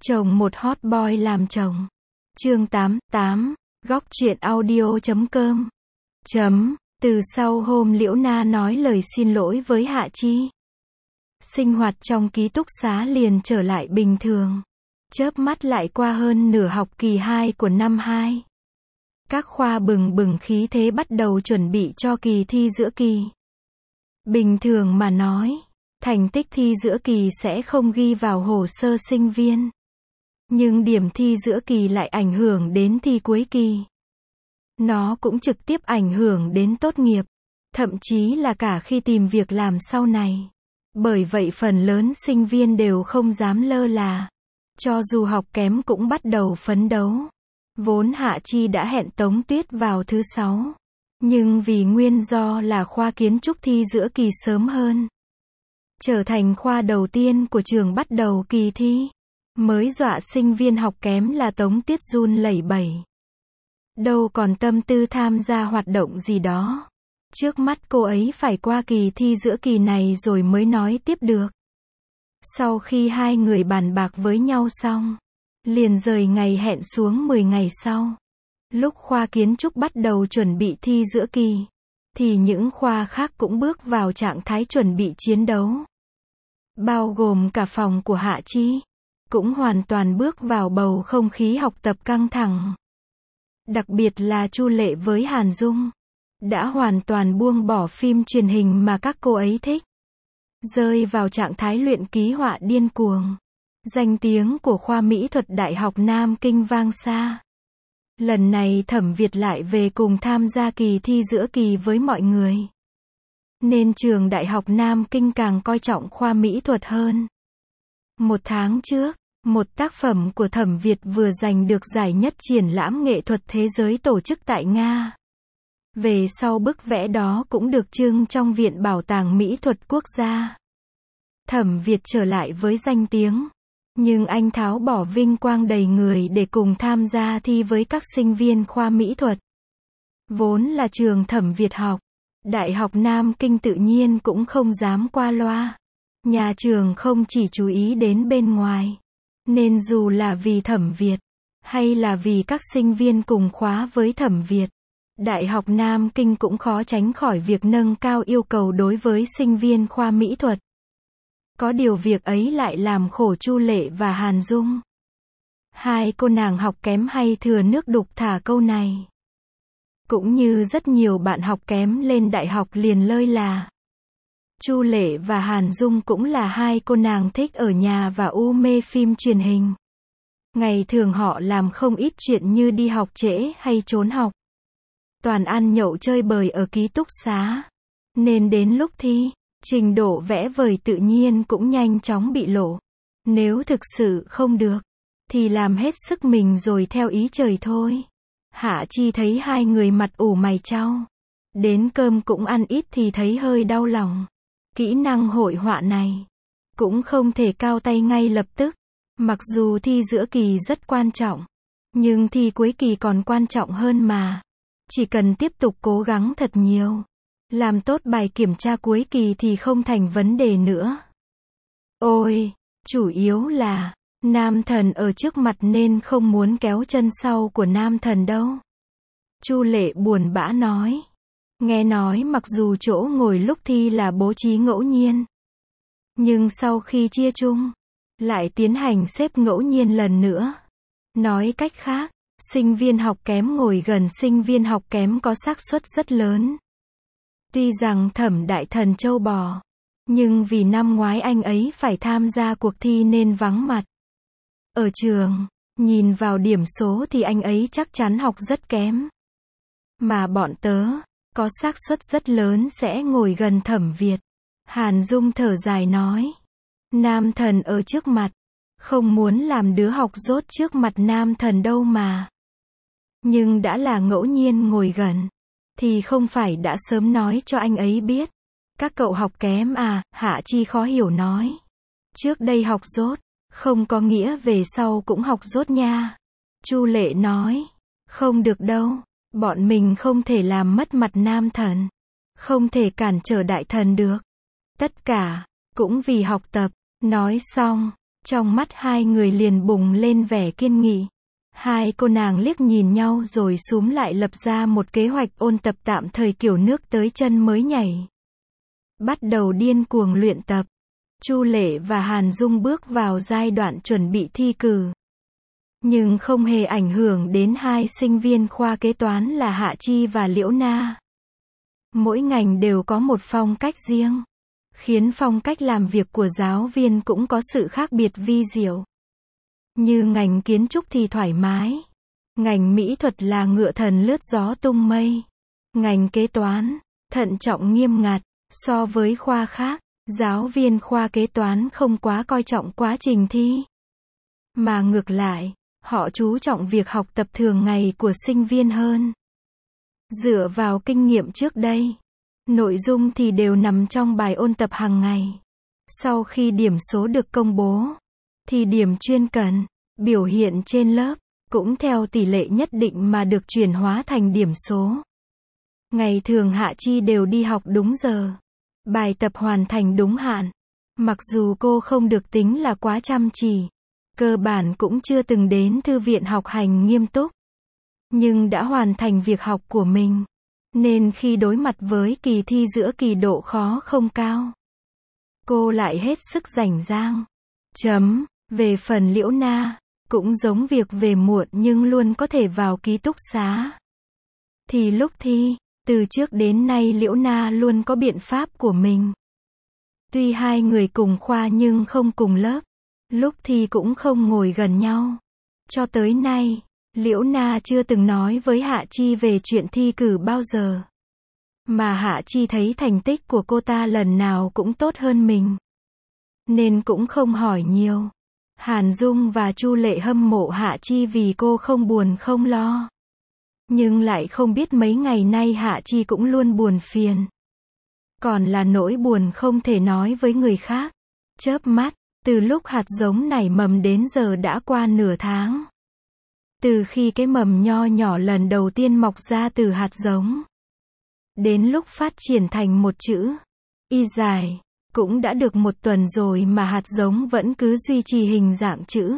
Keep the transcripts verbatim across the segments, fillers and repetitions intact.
Chồng một hot boy làm chồng. Chương tám, tám, góc truyện audio chấm com. Chấm, từ sau hôm Liễu Na nói lời xin lỗi với Hạ Chi, sinh hoạt trong ký túc xá liền trở lại bình thường. Chớp mắt lại qua hơn nửa học kỳ hai của năm hai. Các khoa bừng bừng khí thế bắt đầu chuẩn bị cho kỳ thi giữa kỳ. Bình thường mà nói, thành tích thi giữa kỳ sẽ không ghi vào hồ sơ sinh viên. Nhưng điểm thi giữa kỳ lại ảnh hưởng đến thi cuối kỳ. Nó cũng trực tiếp ảnh hưởng đến tốt nghiệp, thậm chí là cả khi tìm việc làm sau này. Bởi vậy phần lớn sinh viên đều không dám lơ là. Cho dù học kém cũng bắt đầu phấn đấu. Vốn Hạ Chi đã hẹn Tống Tuyết vào thứ sáu. Nhưng vì nguyên do là khoa kiến trúc thi giữa kỳ sớm hơn, trở thành khoa đầu tiên của trường bắt đầu kỳ thi, mới dọa sinh viên học kém là Tống Tuyết run lẩy bẩy. Đâu còn tâm tư tham gia hoạt động gì đó. Trước mắt cô ấy phải qua kỳ thi giữa kỳ này rồi mới nói tiếp được. Sau khi hai người bàn bạc với nhau xong, liền rời ngày hẹn xuống mười ngày sau. Lúc khoa kiến trúc bắt đầu chuẩn bị thi giữa kỳ, thì những khoa khác cũng bước vào trạng thái chuẩn bị chiến đấu. Bao gồm cả phòng của Hạ Chi, cũng hoàn toàn bước vào bầu không khí học tập căng thẳng. Đặc biệt là Chu Lệ với Hàn Dung, đã hoàn toàn buông bỏ phim truyền hình mà các cô ấy thích, rơi vào trạng thái luyện ký họa điên cuồng. Danh tiếng của khoa mỹ thuật Đại học Nam Kinh vang xa. Lần này Thẩm Việt lại về cùng tham gia kỳ thi giữa kỳ với mọi người, nên trường Đại học Nam Kinh càng coi trọng khoa mỹ thuật hơn. Một tháng trước, một tác phẩm của Thẩm Việt vừa giành được giải nhất triển lãm nghệ thuật thế giới tổ chức tại Nga. Về sau bức vẽ đó cũng được trưng trong Viện Bảo tàng Mỹ thuật Quốc gia. Thẩm Việt trở lại với danh tiếng, nhưng anh tháo bỏ vinh quang đầy người để cùng tham gia thi với các sinh viên khoa mỹ thuật. Vốn là trường Thẩm Việt học, Đại học Nam Kinh tự nhiên cũng không dám qua loa. Nhà trường không chỉ chú ý đến bên ngoài, nên dù là vì Thẩm Việt, hay là vì các sinh viên cùng khóa với Thẩm Việt, Đại học Nam Kinh cũng khó tránh khỏi việc nâng cao yêu cầu đối với sinh viên khoa mỹ thuật. Có điều việc ấy lại làm khổ Chu Lệ và Hàn Dung. Hai cô nàng học kém hay thừa nước đục thả câu này. Cũng như rất nhiều bạn học kém lên đại học liền lơi là. Chu Lệ và Hàn Dung cũng là hai cô nàng thích ở nhà và u mê phim truyền hình. Ngày thường họ làm không ít chuyện như đi học trễ hay trốn học. Toàn ăn nhậu chơi bời ở ký túc xá. Nên đến lúc thi, trình độ vẽ vời tự nhiên cũng nhanh chóng bị lộ. Nếu thực sự không được, thì làm hết sức mình rồi theo ý trời thôi. Hạ Chi thấy hai người mặt ủ mày chau, đến cơm cũng ăn ít thì thấy hơi đau lòng. Kỹ năng hội họa này cũng không thể cao tay ngay lập tức. Mặc dù thi giữa kỳ rất quan trọng, nhưng thi cuối kỳ còn quan trọng hơn mà. Chỉ cần tiếp tục cố gắng thật nhiều, làm tốt bài kiểm tra cuối kỳ thì không thành vấn đề nữa. Ôi, chủ yếu là Nam Thần ở trước mặt nên không muốn kéo chân sau của Nam Thần đâu. Chu Lệ buồn bã nói. Nghe nói mặc dù chỗ ngồi lúc thi là bố trí ngẫu nhiên, nhưng sau khi chia chung, lại tiến hành xếp ngẫu nhiên lần nữa. Nói cách khác, sinh viên học kém ngồi gần sinh viên học kém có xác suất rất lớn. Tuy rằng Thẩm Đại Thần trâu bò, nhưng vì năm ngoái anh ấy phải tham gia cuộc thi nên vắng mặt ở trường, nhìn vào điểm số thì anh ấy chắc chắn học rất kém. Mà bọn tớ, có xác suất rất lớn sẽ ngồi gần Thẩm Việt. Hàn Dung thở dài nói. Nam Thần ở trước mặt, không muốn làm đứa học dốt trước mặt Nam Thần đâu mà. Nhưng đã là ngẫu nhiên ngồi gần, thì không phải đã sớm nói cho anh ấy biết. Các cậu học kém à, Hạ Chi khó hiểu nói. Trước đây học dốt, không có nghĩa về sau cũng học dốt nha. Chu Lệ nói. Không được đâu, bọn mình không thể làm mất mặt Nam Thần. Không thể cản trở Đại Thần được. Tất cả, cũng vì học tập. Nói xong, Trong mắt hai người liền bùng lên vẻ kiên nghị. Hai cô nàng liếc nhìn nhau rồi xúm lại lập ra một kế hoạch ôn tập tạm thời kiểu nước tới chân mới nhảy. Bắt đầu điên cuồng luyện tập. Chu Lệ và Hàn Dung bước vào giai đoạn chuẩn bị thi cử. Nhưng không hề ảnh hưởng đến hai sinh viên khoa kế toán là Hạ Chi và Liễu Na. Mỗi ngành đều có một phong cách riêng, khiến phong cách làm việc của giáo viên cũng có sự khác biệt vi diệu. Như ngành kiến trúc thì thoải mái, ngành mỹ thuật là ngựa thần lướt gió tung mây, ngành kế toán, thận trọng nghiêm ngặt. So với khoa khác, giáo viên khoa kế toán không quá coi trọng quá trình thi. Mà ngược lại, họ chú trọng việc học tập thường ngày của sinh viên hơn. Dựa vào kinh nghiệm trước đây, nội dung thì đều nằm trong bài ôn tập hàng ngày. Sau khi điểm số được công bố, thì điểm chuyên cần, biểu hiện trên lớp, cũng theo tỷ lệ nhất định mà được chuyển hóa thành điểm số. Ngày thường Hạ Chi đều đi học đúng giờ, bài tập hoàn thành đúng hạn. Mặc dù cô không được tính là quá chăm chỉ, cơ bản cũng chưa từng đến thư viện học hành nghiêm túc, nhưng đã hoàn thành việc học của mình, nên khi đối mặt với kỳ thi giữa kỳ độ khó không cao, cô lại hết sức rảnh rang. Chấm. Về phần Liễu Na, cũng giống việc về muộn nhưng luôn có thể vào ký túc xá. Thì lúc thi, từ trước đến nay Liễu Na luôn có biện pháp của mình. Tuy hai người cùng khoa nhưng không cùng lớp, lúc thi cũng không ngồi gần nhau. Cho tới nay, Liễu Na chưa từng nói với Hạ Chi về chuyện thi cử bao giờ. Mà Hạ Chi thấy thành tích của cô ta lần nào cũng tốt hơn mình, nên cũng không hỏi nhiều. Hàn Dung và Chu Lệ hâm mộ Hạ Chi vì cô không buồn không lo. Nhưng lại không biết mấy ngày nay Hạ Chi cũng luôn buồn phiền. Còn là nỗi buồn không thể nói với người khác. Chớp mắt, từ lúc hạt giống nảy mầm đến giờ đã qua nửa tháng. Từ khi cái mầm nho nhỏ lần đầu tiên mọc ra từ hạt giống, đến lúc phát triển thành một chữ Y dài, cũng đã được một tuần rồi mà hạt giống vẫn cứ duy trì hình dạng chữ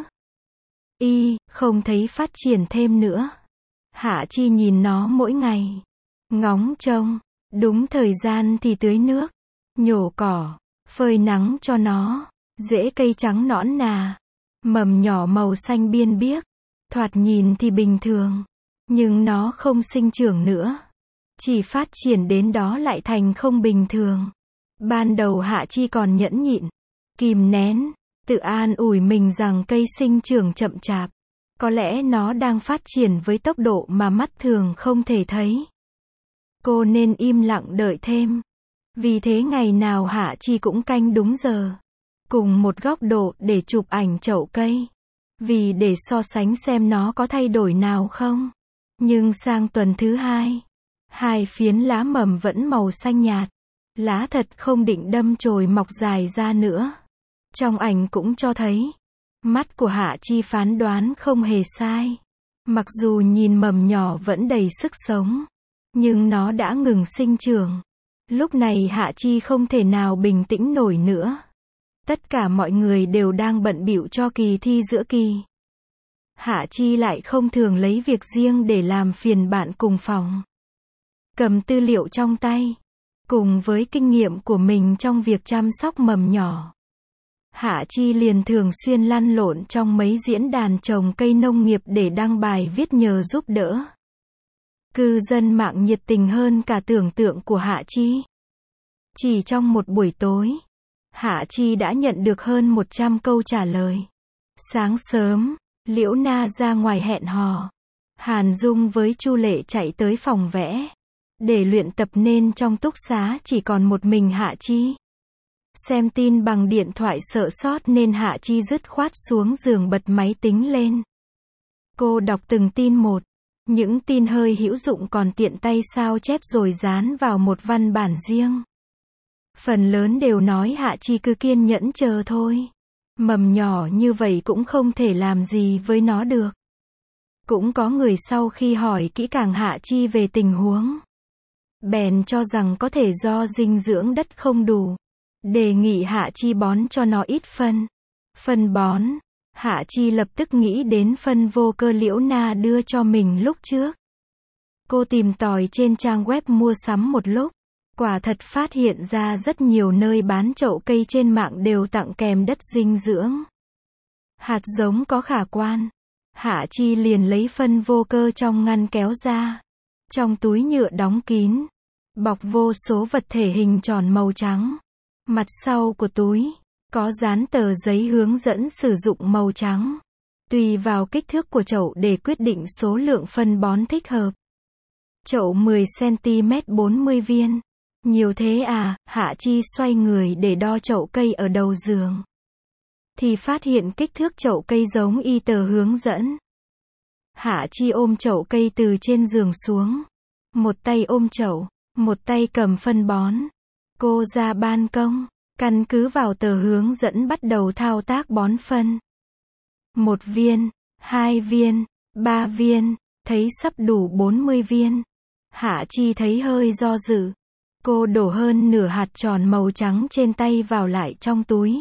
Y, không thấy phát triển thêm nữa. Hạ Chi nhìn nó mỗi ngày, ngóng trông, đúng thời gian thì tưới nước, nhổ cỏ, phơi nắng cho nó. Rễ cây trắng nõn nà, mầm nhỏ màu xanh biên biếc, thoạt nhìn thì bình thường, nhưng nó không sinh trưởng nữa. Chỉ phát triển đến đó lại thành không bình thường. Ban đầu Hạ Chi còn nhẫn nhịn, kìm nén, tự an ủi mình rằng cây sinh trưởng chậm chạp. Có lẽ nó đang phát triển với tốc độ mà mắt thường không thể thấy. Cô nên im lặng đợi thêm. Vì thế ngày nào Hạ Chi cũng canh đúng giờ, cùng một góc độ để chụp ảnh chậu cây. Vì để so sánh xem nó có thay đổi nào không. Nhưng sang tuần thứ hai, hai phiến lá mầm vẫn màu xanh nhạt. Lá thật không định đâm chồi mọc dài ra nữa. Trong ảnh cũng cho thấy, mắt của Hạ Chi phán đoán không hề sai. Mặc dù nhìn mầm nhỏ vẫn đầy sức sống, nhưng nó đã ngừng sinh trưởng. Lúc này Hạ Chi không thể nào bình tĩnh nổi nữa. Tất cả mọi người đều đang bận bịu cho kỳ thi giữa kỳ. Hạ Chi lại không thường lấy việc riêng để làm phiền bạn cùng phòng. Cầm tư liệu trong tay, cùng với kinh nghiệm của mình trong việc chăm sóc mầm nhỏ, Hạ Chi liền thường xuyên lăn lộn trong mấy diễn đàn trồng cây nông nghiệp để đăng bài viết nhờ giúp đỡ. Cư dân mạng nhiệt tình hơn cả tưởng tượng của Hạ Chi. Chỉ trong một buổi tối, Hạ Chi đã nhận được hơn một trăm câu trả lời. Sáng sớm, Liễu Na ra ngoài hẹn hò. Hàn Dung với Chu Lệ chạy tới phòng vẽ để luyện tập nên trong túc xá chỉ còn một mình Hạ Chi. Xem tin bằng điện thoại sợ sót nên Hạ Chi dứt khoát xuống giường bật máy tính lên. Cô đọc từng tin một. Những tin hơi hữu dụng còn tiện tay sao chép rồi dán vào một văn bản riêng. Phần lớn đều nói Hạ Chi cứ kiên nhẫn chờ thôi. Mầm nhỏ như vậy cũng không thể làm gì với nó được. Cũng có người sau khi hỏi kỹ càng Hạ Chi về tình huống, bèn cho rằng có thể do dinh dưỡng đất không đủ, đề nghị Hạ Chi bón cho nó ít phân. Phân bón. Hạ Chi lập tức nghĩ đến phân vô cơ Liễu Na đưa cho mình lúc trước. Cô tìm tòi trên trang web mua sắm một lúc. Quả thật phát hiện ra rất nhiều nơi bán chậu cây trên mạng đều tặng kèm đất dinh dưỡng. Hạt giống có khả quan. Hạ Chi liền lấy phân vô cơ trong ngăn kéo ra. Trong túi nhựa đóng kín, bọc vô số vật thể hình tròn màu trắng. Mặt sau của túi có dán tờ giấy hướng dẫn sử dụng màu trắng. Tùy vào kích thước của chậu để quyết định số lượng phân bón thích hợp. Chậu mười xăng-ti-mét bốn mươi viên. Nhiều thế à? Hạ Chi xoay người để đo chậu cây ở đầu giường. Thì phát hiện kích thước chậu cây giống y tờ hướng dẫn. Hạ Chi ôm chậu cây từ trên giường xuống. Một tay ôm chậu, một tay cầm phân bón. Cô ra ban công, căn cứ vào tờ hướng dẫn bắt đầu thao tác bón phân. Một viên, hai viên, ba viên, thấy sắp đủ bốn mươi viên. Hạ Chi thấy hơi do dự. Cô đổ hơn nửa hạt tròn màu trắng trên tay vào lại trong túi.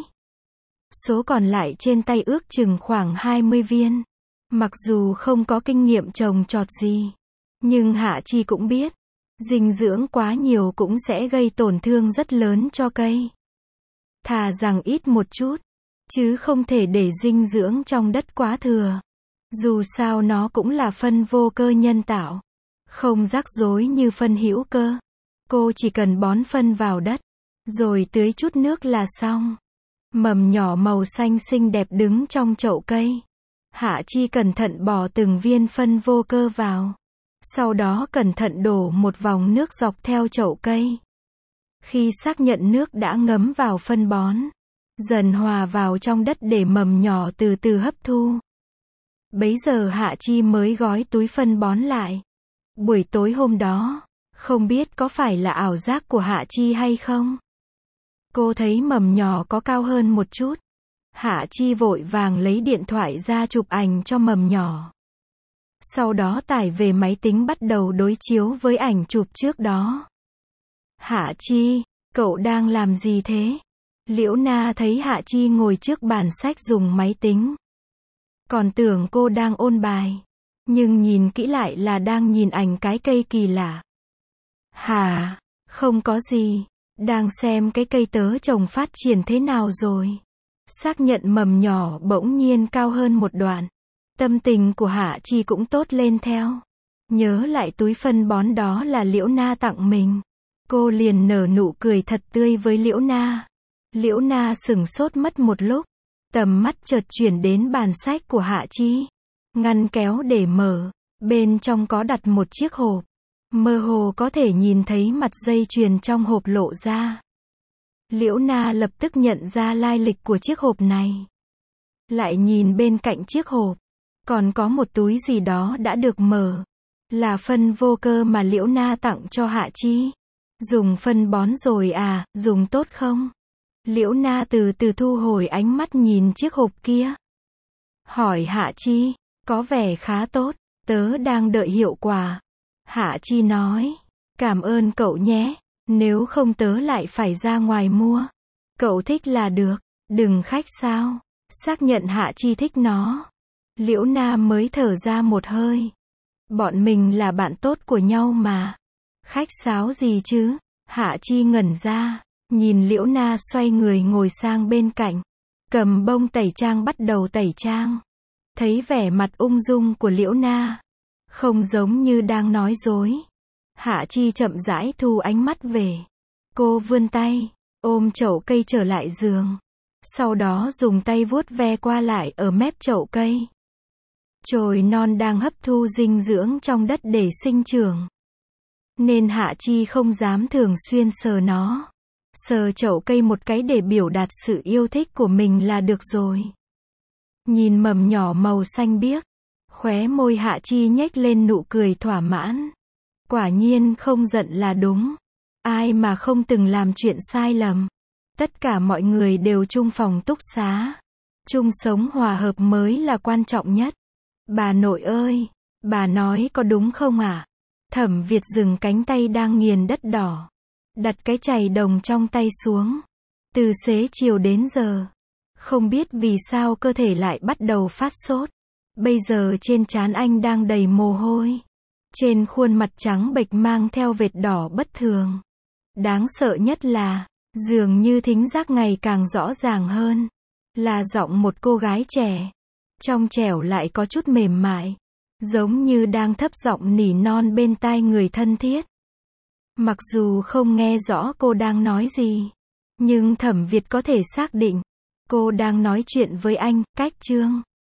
Số còn lại trên tay ước chừng khoảng hai mươi viên. Mặc dù không có kinh nghiệm trồng trọt gì, nhưng Hạ Chi cũng biết, dinh dưỡng quá nhiều cũng sẽ gây tổn thương rất lớn cho cây. Thà rằng ít một chút, chứ không thể để dinh dưỡng trong đất quá thừa. Dù sao nó cũng là phân vô cơ nhân tạo, không rắc rối như phân hữu cơ. Cô chỉ cần bón phân vào đất, rồi tưới chút nước là xong. Mầm nhỏ màu xanh xinh đẹp đứng trong chậu cây. Hạ Chi cẩn thận bỏ từng viên phân vô cơ vào. Sau đó cẩn thận đổ một vòng nước dọc theo chậu cây. Khi xác nhận nước đã ngấm vào phân bón, dần hòa vào trong đất để mầm nhỏ từ từ hấp thu. Bấy giờ Hạ Chi mới gói túi phân bón lại. Buổi tối hôm đó, không biết có phải là ảo giác của Hạ Chi hay không? Cô thấy mầm nhỏ có cao hơn một chút. Hạ Chi vội vàng lấy điện thoại ra chụp ảnh cho mầm nhỏ. Sau đó tải về máy tính bắt đầu đối chiếu với ảnh chụp trước đó. Hạ Chi, cậu đang làm gì thế? Liễu Na thấy Hạ Chi ngồi trước bàn sách dùng máy tính. Còn tưởng cô đang ôn bài. Nhưng nhìn kỹ lại là đang nhìn ảnh cái cây kỳ lạ. Hả? Không có gì. Đang xem cái cây tớ trồng phát triển thế nào rồi. Xác nhận mầm nhỏ bỗng nhiên cao hơn một đoạn. Tâm tình của Hạ Chi cũng tốt lên theo. Nhớ lại túi phân bón đó là Liễu Na tặng mình. Cô liền nở nụ cười thật tươi với Liễu Na. Liễu Na sửng sốt mất một lúc. Tầm mắt chợt chuyển đến bàn sách của Hạ Chi. Ngăn kéo để mở. Bên trong có đặt một chiếc hộp. Mơ hồ có thể nhìn thấy mặt dây chuyền trong hộp lộ ra. Liễu Na lập tức nhận ra lai lịch của chiếc hộp này. Lại nhìn bên cạnh chiếc hộp. Còn có một túi gì đó đã được mở. Là phân vô cơ mà Liễu Na tặng cho Hạ Chi. Dùng phân bón rồi à, dùng tốt không? Liễu Na từ từ thu hồi ánh mắt nhìn chiếc hộp kia. Hỏi Hạ Chi, có vẻ khá tốt, tớ đang đợi hiệu quả. Hạ Chi nói, cảm ơn cậu nhé, nếu không tớ lại phải ra ngoài mua. Cậu thích là được, đừng khách sáo. Xác nhận Hạ Chi thích nó. Liễu Na mới thở ra một hơi. Bọn mình là bạn tốt của nhau mà. Khách sáo gì chứ? Hạ Chi ngẩn ra, nhìn Liễu Na xoay người ngồi sang bên cạnh. Cầm bông tẩy trang bắt đầu tẩy trang. Thấy vẻ mặt ung dung của Liễu Na. Không giống như đang nói dối. Hạ Chi chậm rãi thu ánh mắt về. Cô vươn tay, ôm chậu cây trở lại giường. Sau đó dùng tay vuốt ve qua lại ở mép chậu cây. Chồi non đang hấp thu dinh dưỡng trong đất để sinh trưởng. Nên Hạ Chi không dám thường xuyên sờ nó. Sờ chậu cây một cái để biểu đạt sự yêu thích của mình là được rồi. Nhìn mầm nhỏ màu xanh biếc. Khóe môi Hạ Chi nhếch lên nụ cười thỏa mãn. Quả nhiên không giận là đúng. Ai mà không từng làm chuyện sai lầm. Tất cả mọi người đều chung phòng túc xá. Chung sống hòa hợp mới là quan trọng nhất. Bà nội ơi, bà nói có đúng không ạ? À? Thẩm Việt dừng cánh tay đang nghiền đất đỏ. Đặt cái chày đồng trong tay xuống. Từ xế chiều đến giờ, Không biết vì sao cơ thể lại bắt đầu phát sốt. Bây giờ trên trán anh đang đầy mồ hôi. Trên khuôn mặt trắng bệch mang theo vệt đỏ bất thường. Đáng sợ nhất là, dường như thính giác ngày càng rõ ràng hơn. Là giọng một cô gái trẻ. Trong trẻo lại có chút mềm mại. Giống như đang thấp giọng nỉ non bên tai người thân thiết. Mặc dù không nghe rõ cô đang nói gì. Nhưng Thẩm Việt có thể xác định. Cô đang nói chuyện với anh, cách Trương.